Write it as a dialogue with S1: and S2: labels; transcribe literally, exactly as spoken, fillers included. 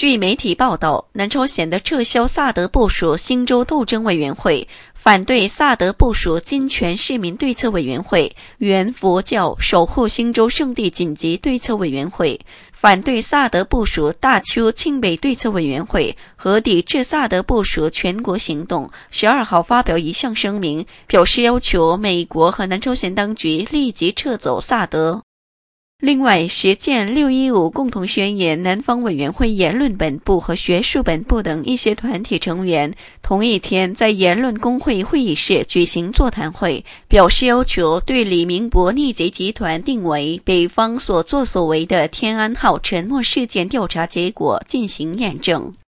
S1: 据媒体报道，南朝鲜的撤销萨德部属新州斗争委员会、反对萨德部属金泉市民对策委员会、原佛教守护新州圣地紧急对策委员会、反对萨德部属大邱庆北对策委员会和抵制萨德部属全国行动十二号发表一项声明，表示要求美国和南朝鲜当局立即撤走萨德。另外，实践六一五共同宣言南方委员会言论本部和学术本部等一些团体成员同一天在言论工会会议室举行座谈会，表示要求对李明博逆贼集团定为北方所作所为的天安号沉没事件调查结果进行验证。